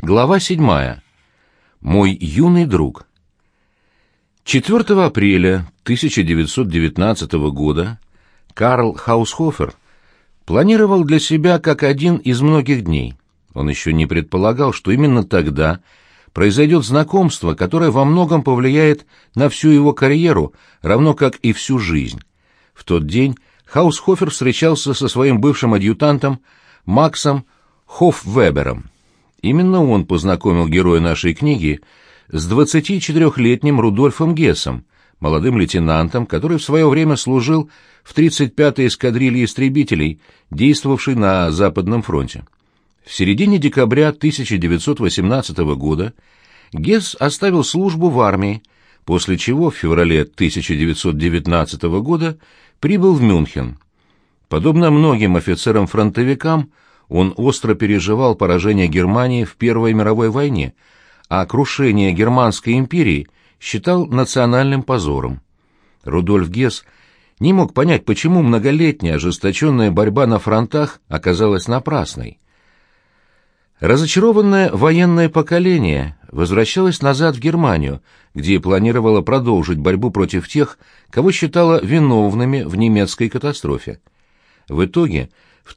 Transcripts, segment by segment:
Глава 7. Мой юный друг. 4 апреля 1919 года Карл Хаусхофер планировал для себя как один из многих дней. Он еще не предполагал, что именно тогда произойдет знакомство, которое во многом повлияет на всю его карьеру, равно как и всю жизнь. В тот день Хаусхофер встречался со своим бывшим адъютантом Максом Хоффвебером. Именно он познакомил героя нашей книги с 24-летним Рудольфом Гессом, молодым лейтенантом, который в свое время служил в 35-й эскадрилье истребителей, действовавшей на Западном фронте. В середине декабря 1918 года Гесс оставил службу в армии, после чего в феврале 1919 года прибыл в Мюнхен. Подобно многим офицерам-фронтовикам, он остро переживал поражение Германии в Первой мировой войне, а крушение Германской империи считал национальным позором. Рудольф Гесс не мог понять, почему многолетняя ожесточенная борьба на фронтах оказалась напрасной. Разочарованное военное поколение возвращалось назад в Германию, где планировало продолжить борьбу против тех, кого считало виновными в немецкой катастрофе. В итоге, в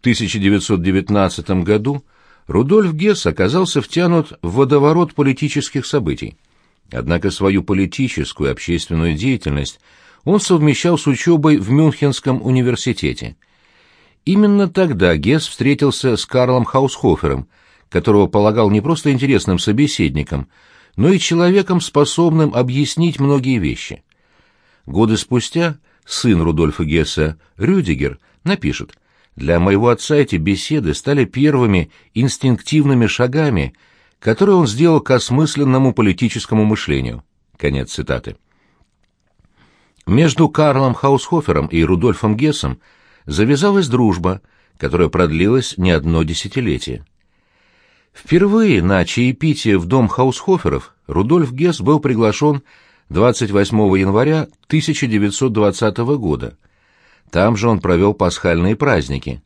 1919 году Рудольф Гесс оказался втянут в водоворот политических событий. Однако свою политическую и общественную деятельность он совмещал с учебой в Мюнхенском университете. Именно тогда Гесс встретился с Карлом Хаусхофером, которого полагал не просто интересным собеседником, но и человеком, способным объяснить многие вещи. Годы спустя сын Рудольфа Гесса, Рюдигер, напишет: «Для моего отца эти беседы стали первыми инстинктивными шагами, которые он сделал к осмысленному политическому мышлению». Конец цитаты. Между Карлом Хаусхофером и Рудольфом Гессом завязалась дружба, которая продлилась не одно десятилетие. Впервые на чаепитие в дом Хаусхоферов Рудольф Гесс был приглашен 28 января 1920 года. Там же он провел пасхальные праздники.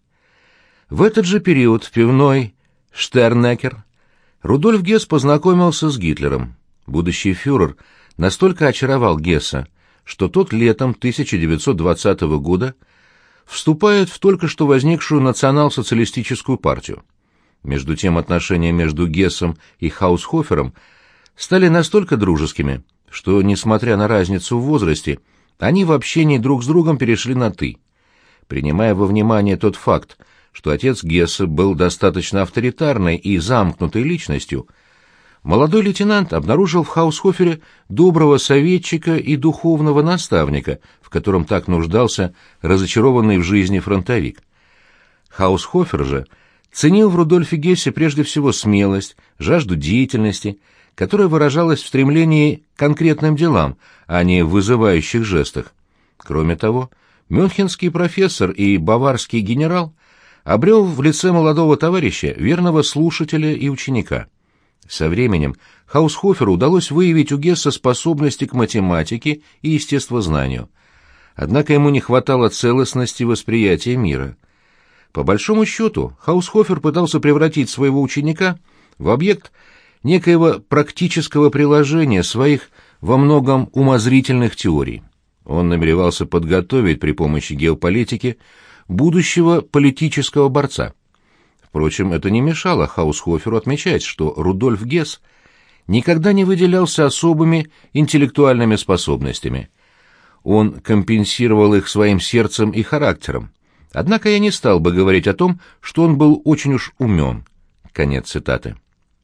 В этот же период в пивной «Штернекер» Рудольф Гесс познакомился с Гитлером. Будущий фюрер настолько очаровал Гесса, что тот летом 1920 года вступает в только что возникшую национал-социалистическую партию. Между тем отношения между Гессом и Хаусхофером стали настолько дружескими, что, несмотря на разницу в возрасте, они в общении друг с другом перешли на «ты». Принимая во внимание тот факт, что отец Гесса был достаточно авторитарной и замкнутой личностью, молодой лейтенант обнаружил в Хаусхофере доброго советчика и духовного наставника, в котором так нуждался разочарованный в жизни фронтовик. Хаусхофер же ценил в Рудольфе Гессе прежде всего смелость, жажду деятельности, которая выражалась в стремлении к конкретным делам, а не в вызывающих жестах. Кроме того, мюнхенский профессор и баварский генерал обрел в лице молодого товарища верного слушателя и ученика. Со временем Хаусхоферу удалось выявить у Гесса способности к математике и естествознанию. Однако ему не хватало целостности восприятия мира. По большому счету, Хаусхофер пытался превратить своего ученика в объект некоего практического приложения своих во многом умозрительных теорий. Он намеревался подготовить при помощи геополитики будущего политического борца. Впрочем, это не мешало Хаусхоферу отмечать, что Рудольф Гесс никогда не выделялся особыми интеллектуальными способностями. Он компенсировал их своим сердцем и характером. Однако я не стал бы говорить о том, что он был очень уж умен. Конец цитаты.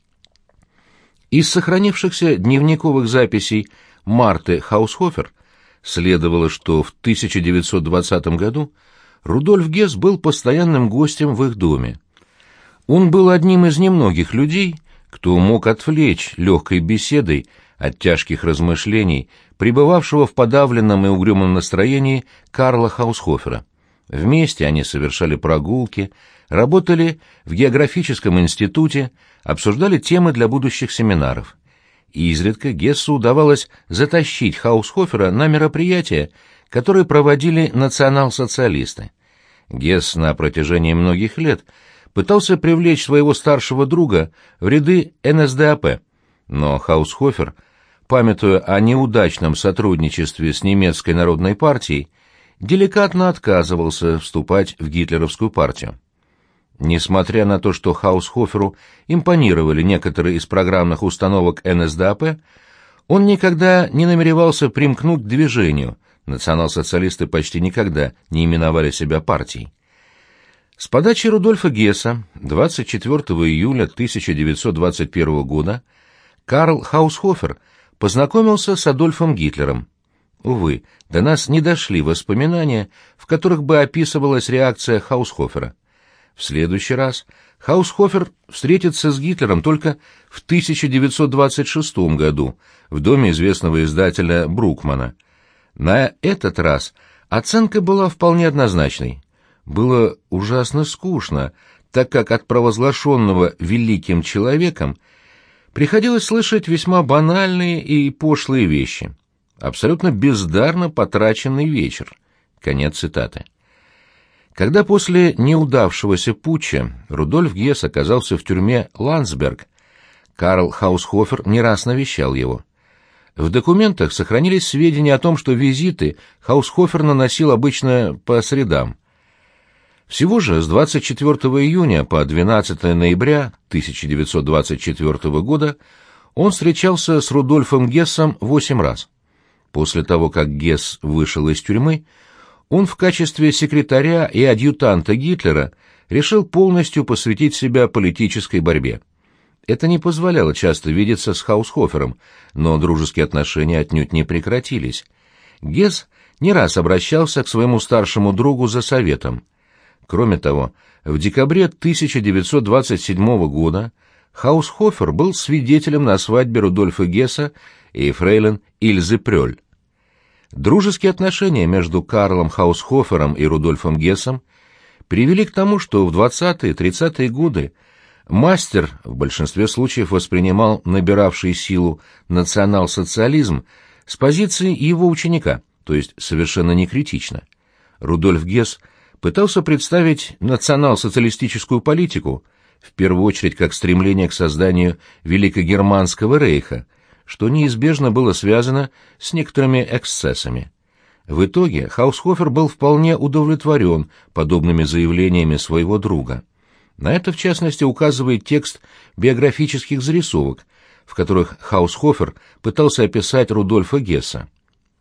Из сохранившихся дневниковых записей Марты Хаусхофер следовало, что в 1920 году Рудольф Гесс был постоянным гостем в их доме. Он был одним из немногих людей, кто мог отвлечь легкой беседой от тяжких размышлений пребывавшего в подавленном и угрюмом настроении Карла Хаусхофера. Вместе они совершали прогулки, работали в географическом институте, обсуждали темы для будущих семинаров. И изредка Гессу удавалось затащить Хаусхофера на мероприятия, которые проводили национал-социалисты. Гесс на протяжении многих лет пытался привлечь своего старшего друга в ряды НСДАП, но Хаусхофер, памятуя о неудачном сотрудничестве с немецкой народной партией, деликатно отказывался вступать в гитлеровскую партию. Несмотря на то, что Хаусхоферу импонировали некоторые из программных установок НСДАП, он никогда не намеревался примкнуть к движению, национал-социалисты почти никогда не именовали себя партией. С подачи Рудольфа Гесса 24 июля 1921 года Карл Хаусхофер познакомился с Адольфом Гитлером. Увы, до нас не дошли воспоминания, в которых бы описывалась реакция Хаусхофера. В следующий раз Хаусхофер встретится с Гитлером только в 1926 году в доме известного издателя Брукмана. На этот раз оценка была вполне однозначной. Было ужасно скучно, так как от провозглашенного великим человеком приходилось слышать весьма банальные и пошлые вещи. Абсолютно бездарно потраченный вечер. Конец цитаты. Когда после неудавшегося путча Рудольф Гесс оказался в тюрьме Ландсберг, Карл Хаусхофер не раз навещал его. В документах сохранились сведения о том, что визиты Хаусхофер наносил обычно по средам. Всего же с 24 июня по 12 ноября 1924 года он встречался с Рудольфом Гессом 8 раз. После того, как Гесс вышел из тюрьмы, он в качестве секретаря и адъютанта Гитлера решил полностью посвятить себя политической борьбе. Это не позволяло часто видеться с Хаусхофером, но дружеские отношения отнюдь не прекратились. Гесс не раз обращался к своему старшему другу за советом. Кроме того, в декабре 1927 года Хаусхофер был свидетелем на свадьбе Рудольфа Гесса и фрейлин Ильзы Прёль. Дружеские отношения между Карлом Хаусхофером и Рудольфом Гессом привели к тому, что в 20-30-е годы мастер в большинстве случаев воспринимал набиравший силу национал-социализм с позиции его ученика, то есть совершенно некритично. Рудольф Гесс пытался представить национал-социалистическую политику в первую очередь как стремление к созданию Великогерманского рейха, что неизбежно было связано с некоторыми эксцессами. В итоге Хаусхофер был вполне удовлетворен подобными заявлениями своего друга. На это, в частности, указывает текст биографических зарисовок, в которых Хаусхофер пытался описать Рудольфа Гесса.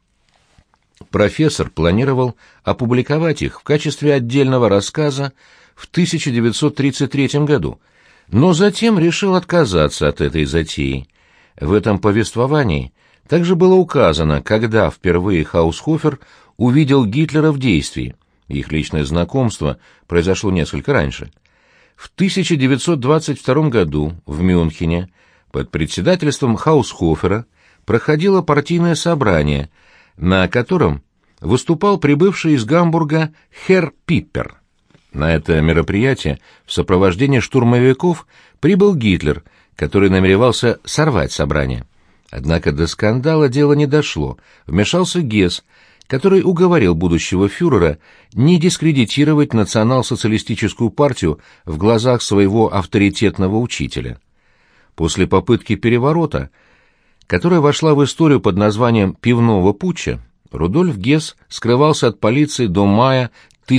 Профессор планировал опубликовать их в качестве отдельного рассказа в 1933 году, но затем решил отказаться от этой затеи. В этом повествовании также было указано, когда впервые Хаусхофер увидел Гитлера в действии. Их личное знакомство произошло несколько раньше. В 1922 году в Мюнхене под председательством Хаусхофера проходило партийное собрание, на котором выступал прибывший из Гамбурга Херр Пиппер. На это мероприятие в сопровождении штурмовиков прибыл Гитлер, который намеревался сорвать собрание. Однако до скандала дело не дошло. Вмешался Гесс, который уговорил будущего фюрера не дискредитировать национал-социалистическую партию в глазах своего авторитетного учителя. После попытки переворота, которая вошла в историю под названием «Пивного путча», Рудольф Гесс скрывался от полиции до мая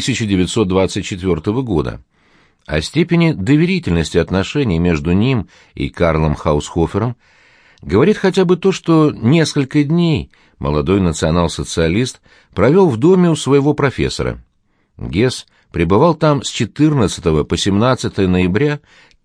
1924 года. О степени доверительности отношений между ним и Карлом Хаусхофером говорит хотя бы то, что несколько дней молодой национал-социалист провел в доме у своего профессора. Гесс пребывал там с 14 по 17 ноября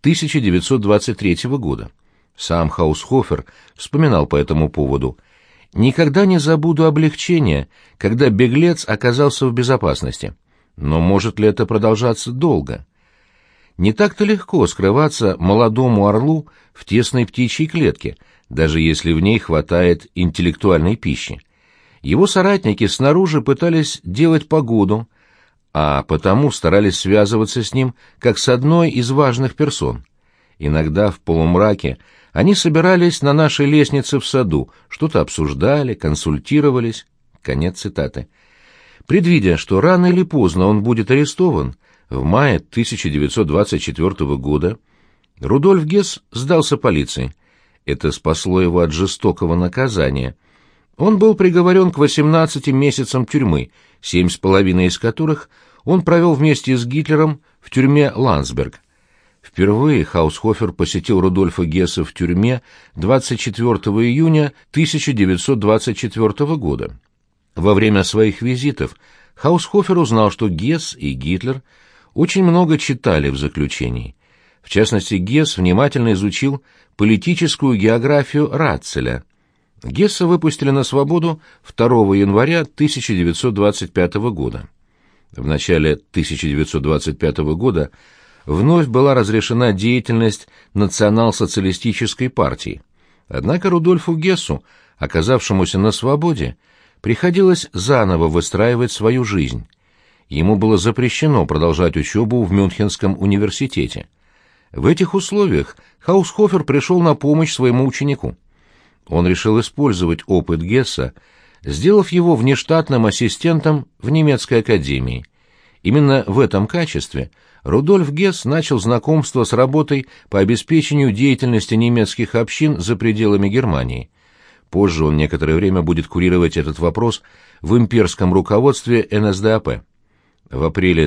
1923 года. Сам Хаусхофер вспоминал по этому поводу: «Никогда не забуду облегчения, когда беглец оказался в безопасности. Но может ли это продолжаться долго? Не так-то легко скрываться молодому орлу в тесной птичьей клетке, даже если в ней хватает интеллектуальной пищи. Его соратники снаружи пытались делать погоду, а потому старались связываться с ним как с одной из важных персон. Иногда в полумраке они собирались на нашей лестнице в саду, что-то обсуждали, консультировались». Конец цитаты. Предвидя, что рано или поздно он будет арестован, В мае 1924 года Рудольф Гесс сдался полиции. Это спасло его от жестокого наказания. Он был приговорен к 18 месяцам тюрьмы, 7,5 из которых он провел вместе с Гитлером в тюрьме Ландсберг. Впервые Хаусхофер посетил Рудольфа Гесса в тюрьме 24 июня 1924 года. Во время своих визитов Хаусхофер узнал, что Гесс и Гитлер очень много читали в заключении. В частности, Гесс внимательно изучил политическую географию Ратцеля. Гесса выпустили на свободу 2 января 1925 года. В начале 1925 года вновь была разрешена деятельность национал-социалистической партии. Однако Рудольфу Гессу, оказавшемуся на свободе, приходилось заново выстраивать свою жизнь. Ему было запрещено продолжать учебу в Мюнхенском университете. В этих условиях Хаусхофер пришел на помощь своему ученику. Он решил использовать опыт Гесса, сделав его внештатным ассистентом в немецкой академии. Именно в этом качестве Рудольф Гесс начал знакомство с работой по обеспечению деятельности немецких общин за пределами Германии. Позже он некоторое время будет курировать этот вопрос в имперском руководстве НСДАП. В апреле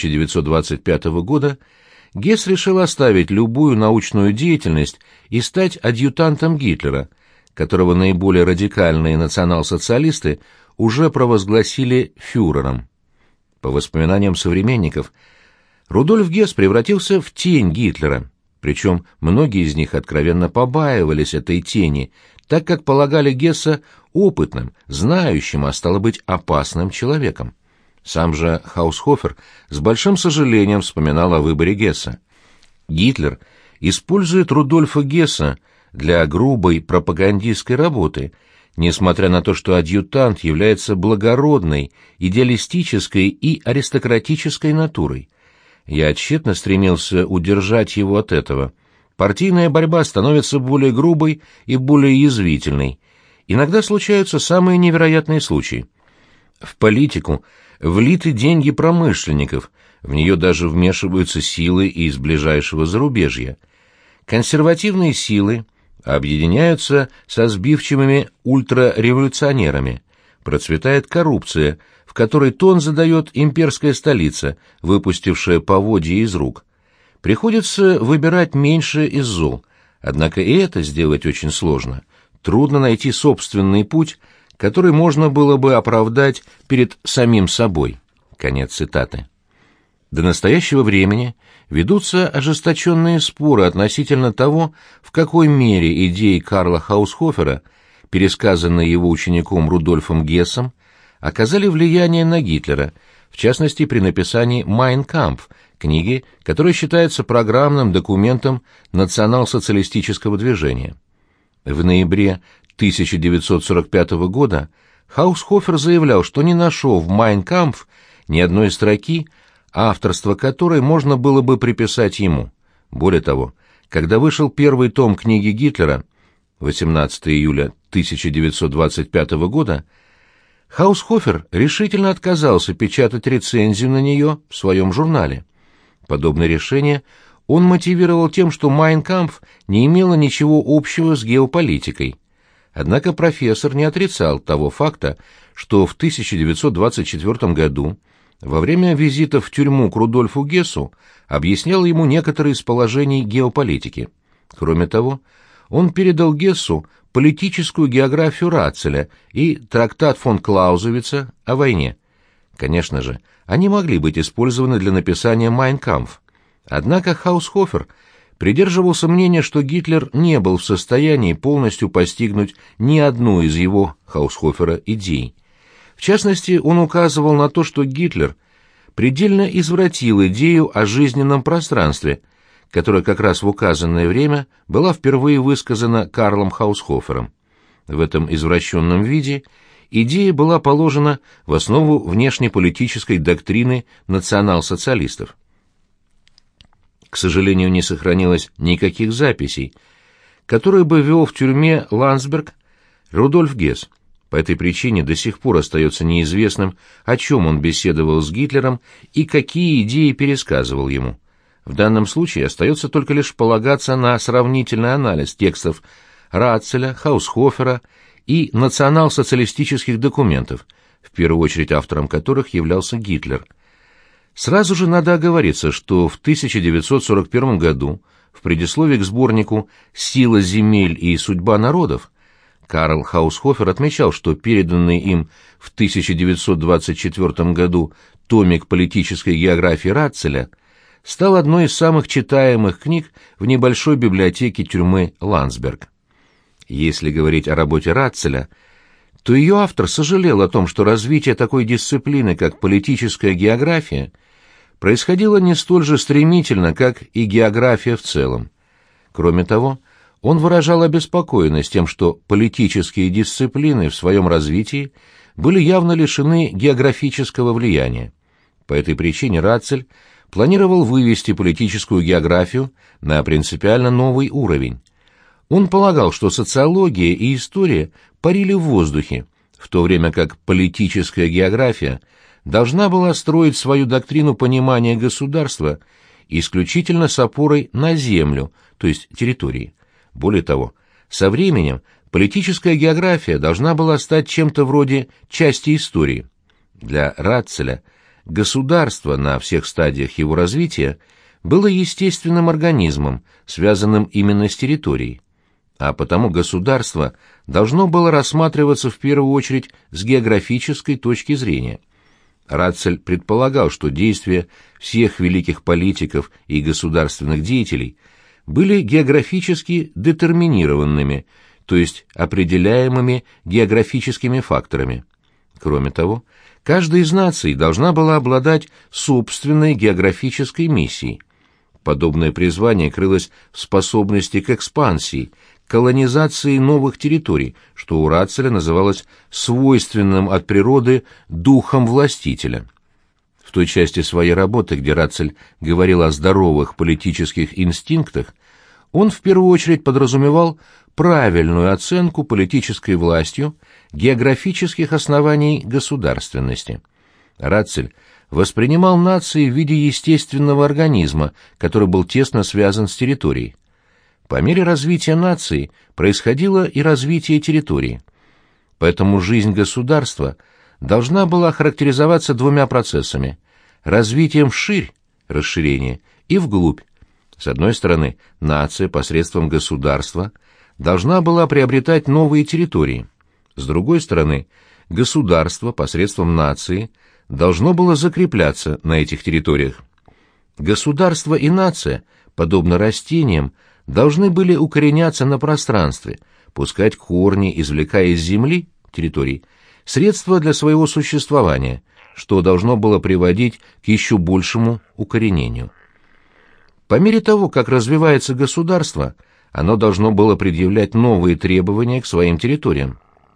1925 года Гесс решил оставить любую научную деятельность и стать адъютантом Гитлера, которого наиболее радикальные национал-социалисты уже провозгласили фюрером. По воспоминаниям современников, Рудольф Гесс превратился в тень Гитлера, причем многие из них откровенно побаивались этой тени, так как полагали Гесса опытным, знающим, а стало быть, опасным человеком. Сам же Хаусхофер с большим сожалением вспоминал о выборе Гесса. Гитлер использует Рудольфа Гесса для грубой пропагандистской работы, несмотря на то, что адъютант является благородной, идеалистической и аристократической натурой. Я тщетно стремился удержать его от этого. Партийная борьба становится более грубой и более язвительной. Иногда случаются самые невероятные случаи. В политику влиты деньги промышленников, в нее даже вмешиваются силы из ближайшего зарубежья. Консервативные силы объединяются со сбивчивыми ультрареволюционерами. Процветает коррупция, в которой тон задает имперская столица, выпустившая поводья из рук. Приходится выбирать меньшее из зол, однако и это сделать очень сложно. Трудно найти собственный путь, который можно было бы оправдать перед самим собой. Конец цитаты. До настоящего времени ведутся ожесточенные споры относительно того, в какой мере идеи Карла Хаусхофера, пересказанные его учеником Рудольфом Гессом, оказали влияние на Гитлера, в частности при написании «Майн кампф», книги, которая считается программным документом национал-социалистического движения. В ноябре 1945 года Хаусхофер заявлял, что не нашел в «Майн кампф» ни одной строки, авторство которой можно было бы приписать ему. Более того, когда вышел первый том книги Гитлера, 18 июля 1925 года, Хаусхофер решительно отказался печатать рецензию на нее в своем журнале. Подобное решение он мотивировал тем, что «Майн кампф» не имело ничего общего с геополитикой. Однако профессор не отрицал того факта, что в 1924 году во время визита в тюрьму к Рудольфу Гессу объяснял ему некоторые из положений геополитики. Кроме того, он передал Гессу политическую географию Ратцеля и трактат фон Клаузевица о войне. Конечно же, они могли быть использованы для написания «Майн кампф». Однако Хаусхофер придерживался мнения, что Гитлер не был в состоянии полностью постигнуть ни одну из его, Хаусхофера, идей. В частности, он указывал на то, что Гитлер предельно извратил идею о жизненном пространстве, которая как раз в указанное время была впервые высказана Карлом Хаусхофером. В этом извращенном виде идея была положена в основу внешнеполитической доктрины национал-социалистов. К сожалению, не сохранилось никаких записей, которые бы вел в тюрьме Ландсберг Рудольф Гесс. По этой причине до сих пор остается неизвестным, о чем он беседовал с Гитлером и какие идеи пересказывал ему. В данном случае остается только лишь полагаться на сравнительный анализ текстов Ратцеля, Хаусхофера и национал-социалистических документов, в первую очередь автором которых являлся Гитлер. Сразу же надо оговориться, что в 1941 году в предисловии к сборнику «Сила земель и судьба народов» Карл Хаусхофер отмечал, что переданный им в 1924 году томик политической географии Ратцеля стал одной из самых читаемых книг в небольшой библиотеке тюрьмы Ландсберг. Если говорить о работе Ратцеля, то ее автор сожалел о том, что развитие такой дисциплины, как политическая география, происходило не столь же стремительно, как и география в целом. Кроме того, он выражал обеспокоенность тем, что политические дисциплины в своем развитии были явно лишены географического влияния. По этой причине Ратцель планировал вывести политическую географию на принципиально новый уровень. Он полагал, что социология и история парили в воздухе, в то время как политическая география должна была строить свою доктрину понимания государства исключительно с опорой на землю, то есть территории. Более того, со временем политическая география должна была стать чем-то вроде части истории. Для Ратцеля государство на всех стадиях его развития было естественным организмом, связанным именно с территорией, а потому государство должно было рассматриваться в первую очередь с географической точки зрения. Ратцель предполагал, что действия всех великих политиков и государственных деятелей были географически детерминированными, то есть определяемыми географическими факторами. Кроме того, каждая из наций должна была обладать собственной географической миссией. Подобное призвание крылось в способности к экспансии, колонизации новых территорий, что у Ратцеля называлось свойственным от природы духом властителя. В той части своей работы, где Ратцель говорил о здоровых политических инстинктах, он в первую очередь подразумевал правильную оценку политической властью географических оснований государственности. Ратцель воспринимал нации в виде естественного организма, который был тесно связан с территорией. По мере развития нации происходило и развитие территории. Поэтому жизнь государства должна была характеризоваться двумя процессами – развитием вширь, расширение, и вглубь. С одной стороны, нация посредством государства должна была приобретать новые территории. С другой стороны, государство посредством нации должно было закрепляться на этих территориях. Государство и нация, подобно растениям, должны были укореняться на пространстве, пускать корни, извлекая из земли, территорий, средства для своего существования, что должно было приводить к еще большему укоренению. По мере того, как развивается государство, оно должно было предъявлять новые требования к своим территориям.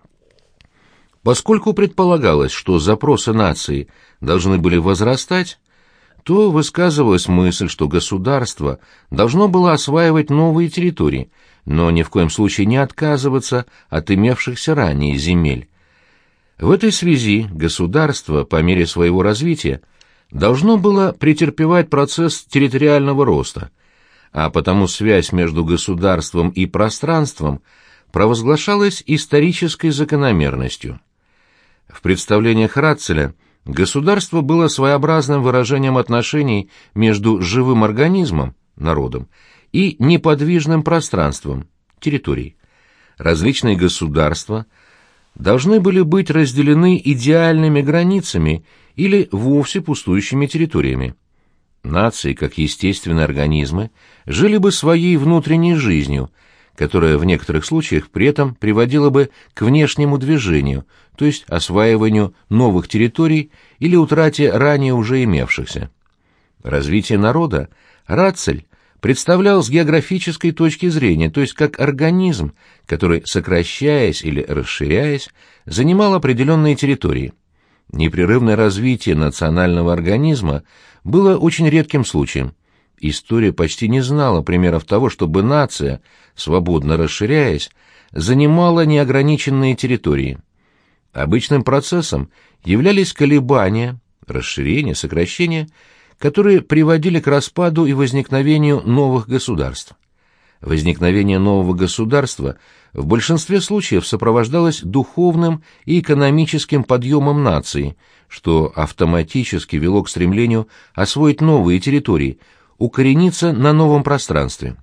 Поскольку предполагалось, что запросы нации должны были возрастать, то высказывалась мысль, что государство должно было осваивать новые территории, но ни в коем случае не отказываться от имевшихся ранее земель. В этой связи государство, по мере своего развития, должно было претерпевать процесс территориального роста, а потому связь между государством и пространством провозглашалась исторической закономерностью. В представлениях Ратцеля государство было своеобразным выражением отношений между живым организмом, народом, и неподвижным пространством, территорией. Различные государства должны были быть разделены идеальными границами или вовсе пустующими территориями. Нации, как естественные организмы, жили бы своей внутренней жизнью, которая в некоторых случаях при этом приводила бы к внешнему движению, то есть осваиванию новых территорий или утрате ранее уже имевшихся. Развитие народа Ратцель представлял с географической точки зрения, то есть как организм, который, сокращаясь или расширяясь, занимал определенные территории. Непрерывное развитие национального организма было очень редким случаем. История почти не знала примеров того, чтобы нация, свободно расширяясь, занимала неограниченные территории. Обычным процессом являлись колебания, расширения, сокращения, которые приводили к распаду и возникновению новых государств. Возникновение нового государства в большинстве случаев сопровождалось духовным и экономическим подъемом нации, что автоматически вело к стремлению освоить новые территории, укорениться на новом пространстве.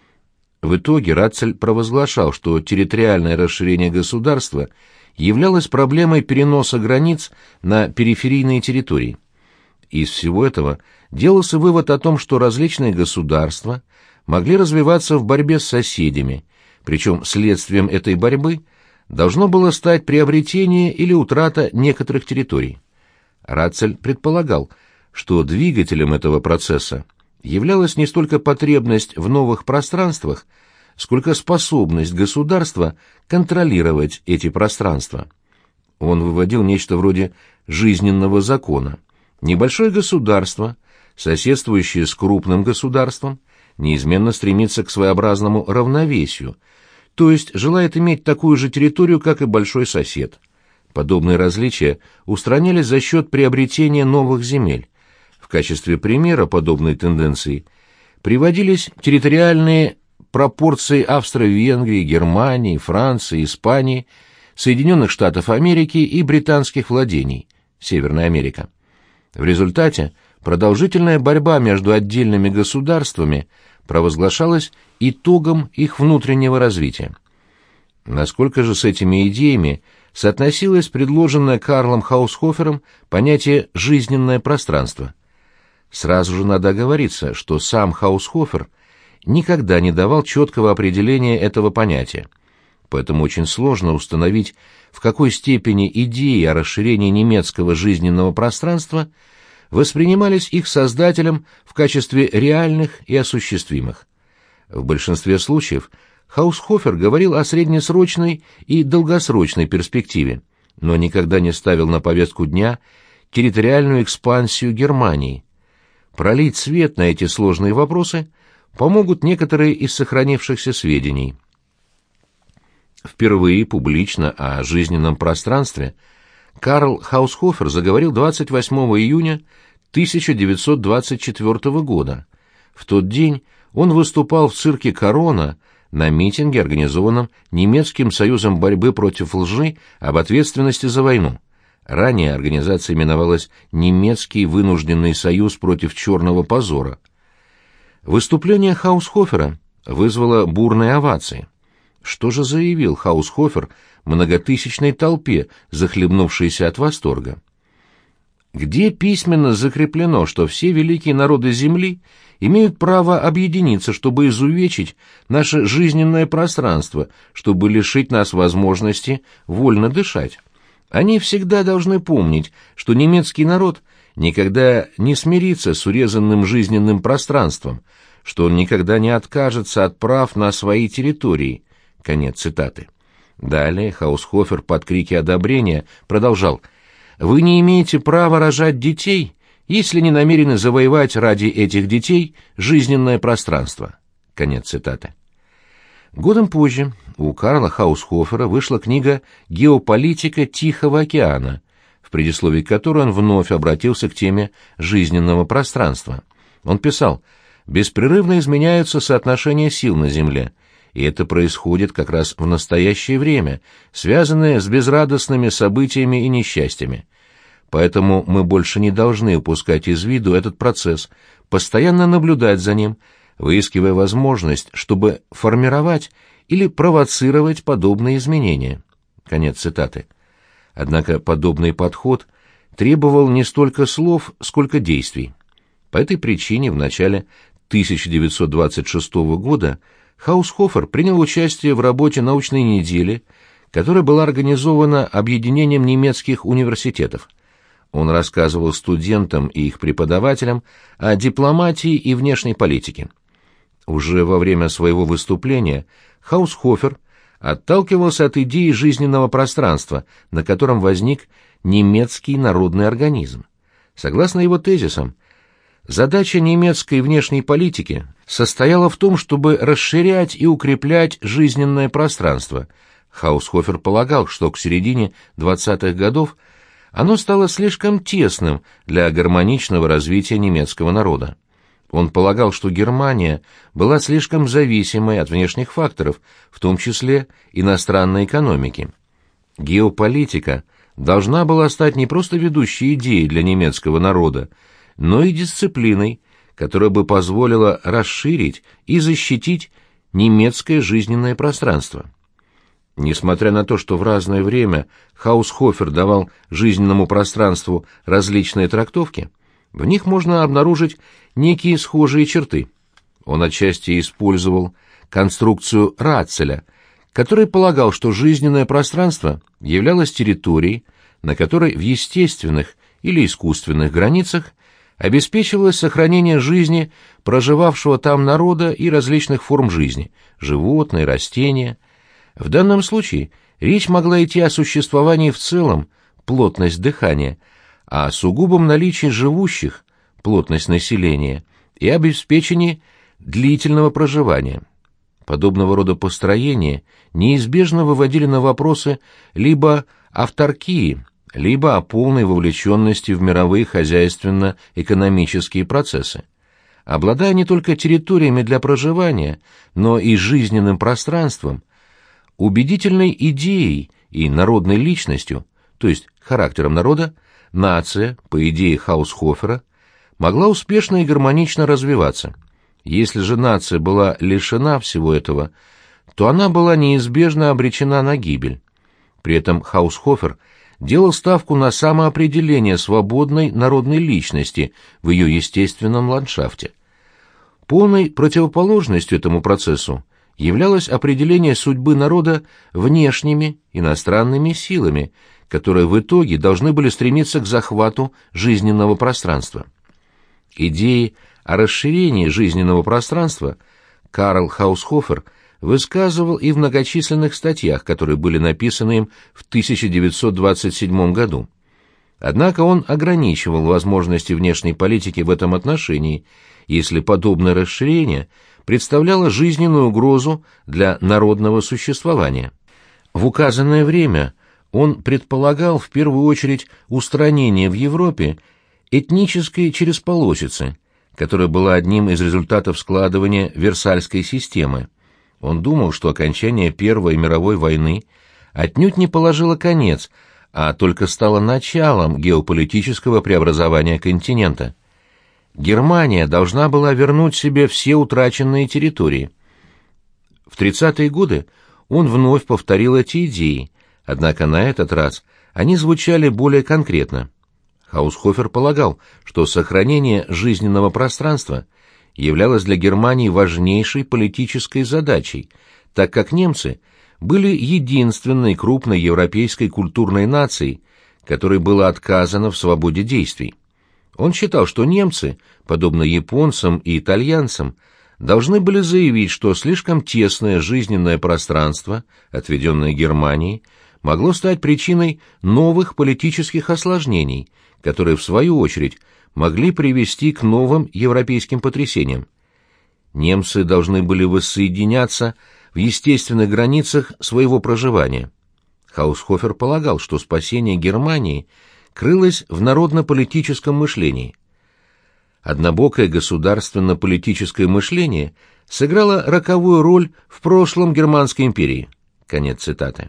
В итоге Ратцель провозглашал, что территориальное расширение государства являлось проблемой переноса границ на периферийные территории. Из всего этого делался вывод о том, что различные государства могли развиваться в борьбе с соседями, причем следствием этой борьбы должно было стать приобретение или утрата некоторых территорий. Ратцель предполагал, что двигателем этого процесса являлась не столько потребность в новых пространствах, сколько способность государства контролировать эти пространства. Он выводил нечто вроде жизненного закона. Небольшое государство, соседствующее с крупным государством, неизменно стремится к своеобразному равновесию, то есть желает иметь такую же территорию, как и большой сосед. Подобные различия устранялись за счет приобретения новых земель. В качестве примера подобной тенденции приводились территориальные пропорции Австро-Венгрии, Германии, Франции, Испании, Соединенных Штатов Америки и британских владений, Северная Америка. В результате продолжительная борьба между отдельными государствами провозглашалась итогом их внутреннего развития. Насколько же с этими идеями соотносилось предложенное Карлом Хаусхофером понятие «жизненное пространство»? Сразу же надо оговориться, что сам Хаусхофер никогда не давал четкого определения этого понятия, поэтому очень сложно установить, в какой степени идеи о расширении немецкого жизненного пространства воспринимались их создателем в качестве реальных и осуществимых. В большинстве случаев Хаусхофер говорил о среднесрочной и долгосрочной перспективе, но никогда не ставил на повестку дня территориальную экспансию Германии. Пролить свет на эти сложные вопросы помогут некоторые из сохранившихся сведений. Впервые публично о жизненном пространстве Карл Хаусхофер заговорил 28 июня 1924 года. В тот день он выступал в цирке «Корона» на митинге, организованном Немецким союзом борьбы против лжи об ответственности за войну. Ранее организация именовалась «Немецкий вынужденный союз против черного позора». Выступление Хаусхофера вызвало бурные овации. Что же заявил Хаусхофер многотысячной толпе, захлебнувшейся от восторга? Где письменно закреплено, что все великие народы Земли имеют право объединиться, чтобы изувечить наше жизненное пространство, чтобы лишить нас возможности вольно дышать? Они всегда должны помнить, что немецкий народ никогда не смирится с урезанным жизненным пространством, что он никогда не откажется от прав на свои территории. Конец цитаты. Далее Хаусхофер под крики одобрения продолжал: «Вы не имеете права рожать детей, если не намерены завоевать ради этих детей жизненное пространство». Конец цитаты. Годом позже у Карла Хаусхофера вышла книга «Геополитика Тихого океана», в предисловии которой он вновь обратился к теме жизненного пространства. Он писал: «Беспрерывно изменяются соотношения сил на Земле, и это происходит как раз в настоящее время, связанное с безрадостными событиями и несчастьями. Поэтому мы больше не должны упускать из виду этот процесс, постоянно наблюдать за ним, выискивая возможность, чтобы формировать или провоцировать подобные изменения». Конец цитаты. Однако подобный подход требовал не столько слов, сколько действий. По этой причине в начале 1926 года Хаусхофер принял участие в работе научной недели, которая была организована Объединением немецких университетов. Он рассказывал студентам и их преподавателям о дипломатии и внешней политике. Уже во время своего выступления Хаусхофер отталкивался от идеи жизненного пространства, на котором возник немецкий народный организм. Согласно его тезисам, задача немецкой внешней политики состояла в том, чтобы расширять и укреплять жизненное пространство, Хаусхофер полагал, что к середине 20-х годов оно стало слишком тесным для гармоничного развития немецкого народа. Он полагал, что Германия была слишком зависимой от внешних факторов, в том числе иностранной экономики. Геополитика должна была стать не просто ведущей идеей для немецкого народа, но и дисциплиной, которая бы позволила расширить и защитить немецкое жизненное пространство. Несмотря на то, что в разное время Хаусхофер давал жизненному пространству различные трактовки, в них можно обнаружить некие схожие черты. Он отчасти использовал конструкцию Ратцеля, который полагал, что жизненное пространство являлось территорией, на которой в естественных или искусственных границах обеспечивалось сохранение жизни проживавшего там народа и различных форм жизни – животные, растения. В данном случае речь могла идти о существовании в целом, плотность дыхания, о сугубом наличии живущих, плотность населения, и обеспечении длительного проживания. Подобного рода построения неизбежно выводили на вопросы либо авторкии, либо о полной вовлеченности в мировые хозяйственно-экономические процессы. Обладая не только территориями для проживания, но и жизненным пространством, убедительной идеей и народной личностью, то есть характером народа, нация, по идее Хаусхофера, могла успешно и гармонично развиваться. Если же нация была лишена всего этого, то она была неизбежно обречена на гибель. При этом Хаусхофер делал ставку на самоопределение свободной народной личности в ее естественном ландшафте. Полной противоположностью этому процессу являлось определение судьбы народа внешними иностранными силами, которые в итоге должны были стремиться к захвату жизненного пространства. Идеи о расширении жизненного пространства Карл Хаусхофер высказывал и в многочисленных статьях, которые были написаны им в 1927 году. Однако он ограничивал возможности внешней политики в этом отношении, если подобное расширение представляло жизненную угрозу для народного существования. В указанное время он предполагал в первую очередь устранение в Европе этнической чересполосицы, которая была одним из результатов складывания Версальской системы. Он думал, что окончание Первой мировой войны отнюдь не положило конец, а только стало началом геополитического преобразования континента. Германия должна была вернуть себе все утраченные территории. В 30-е годы он вновь повторил эти идеи, однако на этот раз они звучали более конкретно. Хаусхофер полагал, что сохранение жизненного пространства являлось для Германии важнейшей политической задачей, так как немцы были единственной крупной европейской культурной нацией, которой было отказано в свободе действий. Он считал, что немцы, подобно японцам и итальянцам, должны были заявить, что слишком тесное жизненное пространство, отведенное Германии, могло стать причиной новых политических осложнений, которые, в свою очередь, могли привести к новым европейским потрясениям. Немцы должны были воссоединяться в естественных границах своего проживания. Хаусхофер полагал, что спасение Германии крылось в народно-политическом мышлении. Однобокое государственно-политическое мышление сыграло роковую роль в прошлом Германской империи. Конец цитаты.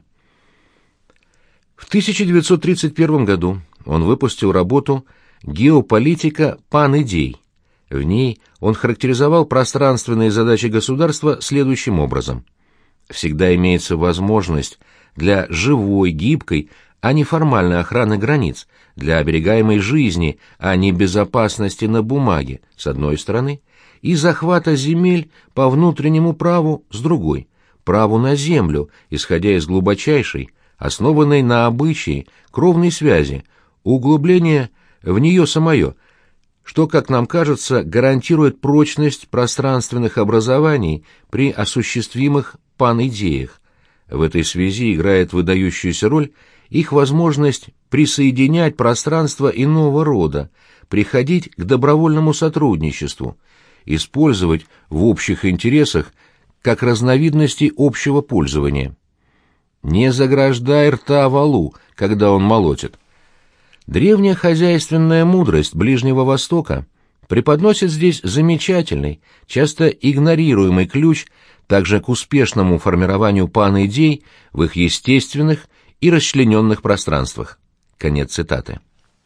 В 1931 году он выпустил работу «Геополитика панидей». В ней он характеризовал пространственные задачи государства следующим образом. Всегда имеется возможность для живой, гибкой, а не формальной охраны границ, для оберегаемой жизни, а не безопасности на бумаге, с одной стороны, и захвата земель по внутреннему праву, с другой, праву на землю, исходя из глубочайшей, основанной на обычае, кровной связи, углубления в нее самое, что, как нам кажется, гарантирует прочность пространственных образований при осуществимых панидеях. В этой связи играет выдающуюся роль их возможность присоединять пространство иного рода, приходить к добровольному сотрудничеству, использовать в общих интересах как разновидности общего пользования. Не заграждай рта валу, когда он молотит. Древняя хозяйственная мудрость Ближнего Востока преподносит здесь замечательный, часто игнорируемый ключ также к успешному формированию пан-идей в их естественных и расчлененных пространствах. Конец цитаты.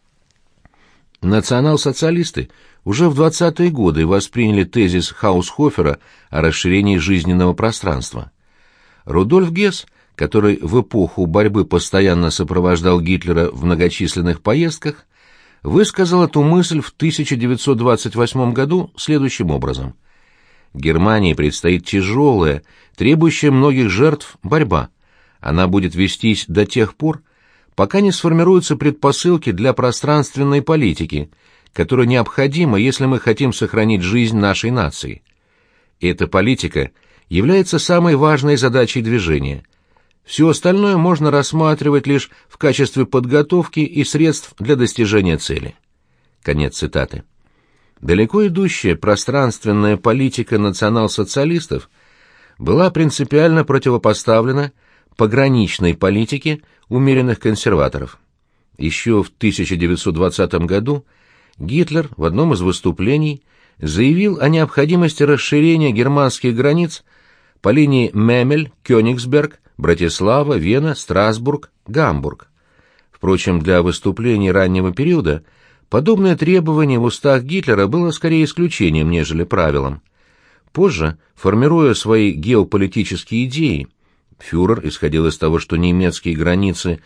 Национал-социалисты уже в 20-е годы восприняли тезис Хаусхофера о расширении жизненного пространства. Рудольф Гесс, который в эпоху борьбы постоянно сопровождал Гитлера в многочисленных поездках, высказал эту мысль в 1928 году следующим образом. Германии предстоит тяжелая, требующая многих жертв борьба. Она будет вестись до тех пор, пока не сформируются предпосылки для пространственной политики, которая необходима, если мы хотим сохранить жизнь нашей нации. Эта политика является самой важной задачей движения. Все остальное можно рассматривать лишь в качестве подготовки и средств для достижения цели. Конец цитаты. Далеко идущая пространственная политика национал-социалистов была принципиально противопоставлена пограничной политике умеренных консерваторов. Еще в 1920 году Гитлер в одном из выступлений заявил о необходимости расширения германских границ по линии Мемель, Кёнигсберг, Братислава, Вена, Страсбург, Гамбург. Впрочем, для выступлений раннего периода подобное требование в устах Гитлера было скорее исключением, нежели правилом. Позже, формируя свои геополитические идеи, фюрер исходил из того, что немецкие границы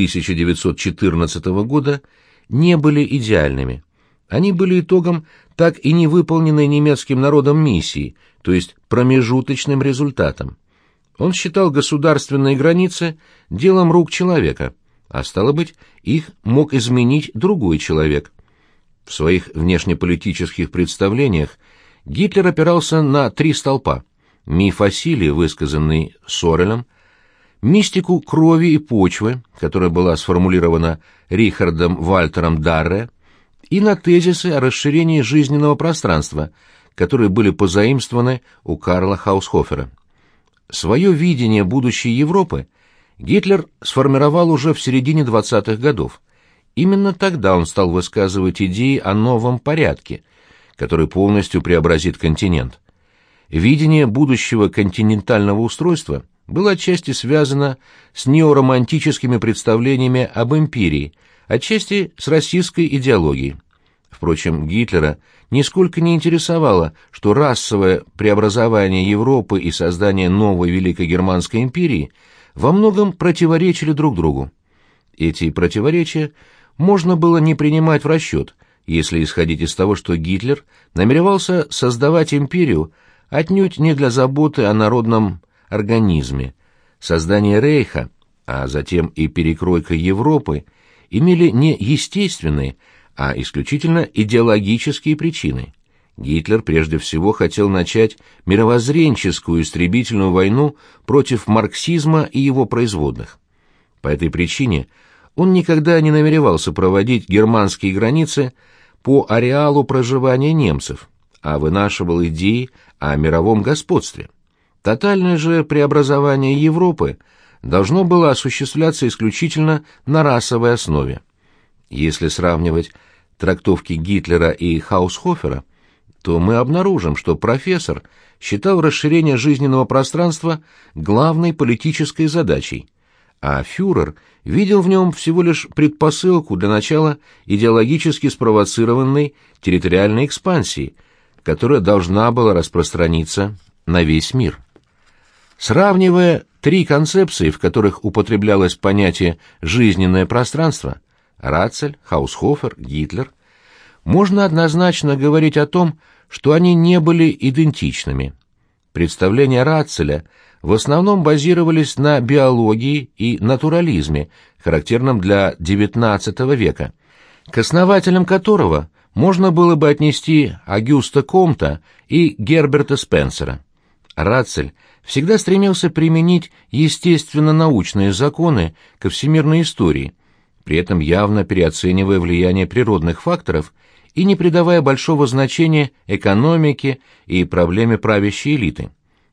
1914 года не были идеальными. Они были итогом так и не выполненной немецким народом миссии, то есть промежуточным результатом. Он считал государственные границы делом рук человека, а стало быть, их мог изменить другой человек. В своих внешнеполитических представлениях Гитлер опирался на три столпа: миф о силе, высказанный Сорелем, мистику крови и почвы, которая была сформулирована Рихардом Вальтером Дарре, и на тезисы о расширении жизненного пространства, которые были позаимствованы у Карла Хаусхофера. Свое видение будущей Европы Гитлер сформировал уже в середине 20-х годов. Именно тогда он стал высказывать идеи о новом порядке, который полностью преобразит континент. Видение будущего континентального устройства было отчасти связано с неоромантическими представлениями об империи, отчасти с российской идеологией. Впрочем, Гитлера нисколько не интересовало, что расовое преобразование Европы и создание новой Великой Германской империи во многом противоречили друг другу. Эти противоречия можно было не принимать в расчет, если исходить из того, что Гитлер намеревался создавать империю отнюдь не для заботы о народном организме. Создание Рейха, а затем и перекройка Европы, имели не естественные, а исключительно идеологические причины. Гитлер прежде всего хотел начать мировоззренческую истребительную войну против марксизма и его производных. По этой причине он никогда не намеревался проводить германские границы по ареалу проживания немцев, а вынашивал идеи о мировом господстве. Тотальное же преобразование Европы должно было осуществляться исключительно на расовой основе. Если сравнивать трактовки Гитлера и Хаусхофера, то мы обнаружим, что профессор считал расширение жизненного пространства главной политической задачей, а фюрер видел в нем всего лишь предпосылку для начала идеологически спровоцированной территориальной экспансии, которая должна была распространиться на весь мир. Сравнивая три концепции, в которых употреблялось понятие «жизненное пространство» — Рацель, Хаусхофер, Гитлер, можно однозначно говорить о том, что они не были идентичными. Представления Рацеля в основном базировались на биологии и натурализме, характерном для XIX века, к основателям которого можно было бы отнести Агюста Комта и Герберта Спенсера. Рацель всегда стремился применить естественно-научные законы ко всемирной истории, при этом явно переоценивая влияние природных факторов и не придавая большого значения экономике и проблеме правящей элиты.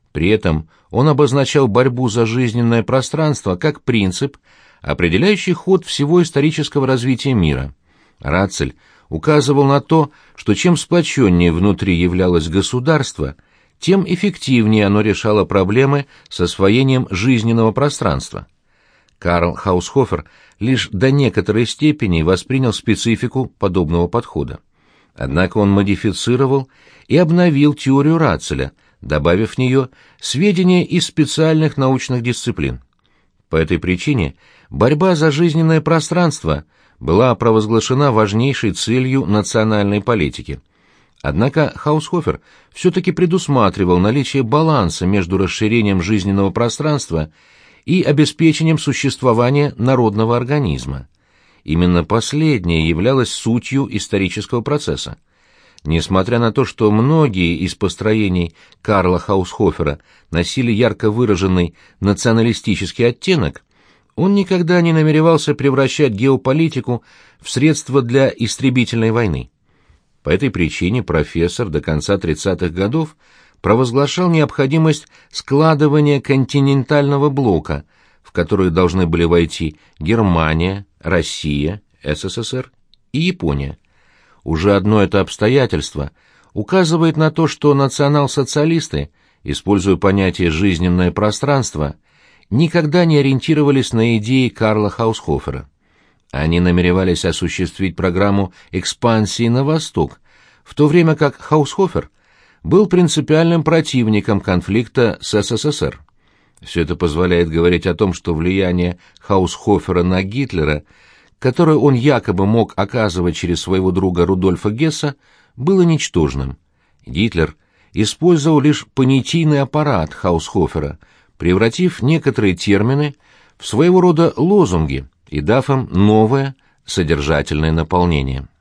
При этом он обозначал борьбу за жизненное пространство как принцип, определяющий ход всего исторического развития мира. Рацель указывал на то, что чем сплоченнее внутри являлось государство, тем эффективнее оно решало проблемы с освоением жизненного пространства. Карл Хаусхофер лишь до некоторой степени воспринял специфику подобного подхода. Однако он модифицировал и обновил теорию Рацеля, добавив в нее сведения из специальных научных дисциплин. По этой причине борьба за жизненное пространство была провозглашена важнейшей целью национальной политики. Однако Хаусхофер все-таки предусматривал наличие баланса между расширением жизненного пространства и обеспечением существования народного организма. Именно последнее являлось сутью исторического процесса. Несмотря на то, что многие из построений Карла Хаусхофера носили ярко выраженный националистический оттенок, он никогда не намеревался превращать геополитику в средство для истребительной войны. По этой причине профессор до конца 30-х годов провозглашал необходимость складывания континентального блока, в который должны были войти Германия, Россия, СССР и Япония. Уже одно это обстоятельство указывает на то, что национал-социалисты, используя понятие «жизненное пространство», никогда не ориентировались на идеи Карла Хаусхофера. Они намеревались осуществить программу экспансии на восток, в то время как Хаусхофер был принципиальным противником конфликта с СССР. Все это позволяет говорить о том, что влияние Хаусхофера на Гитлера, которое он якобы мог оказывать через своего друга Рудольфа Гесса, было ничтожным. Гитлер использовал лишь понятийный аппарат Хаусхофера, превратив некоторые термины в своего рода лозунги и дав им новое содержательное наполнение.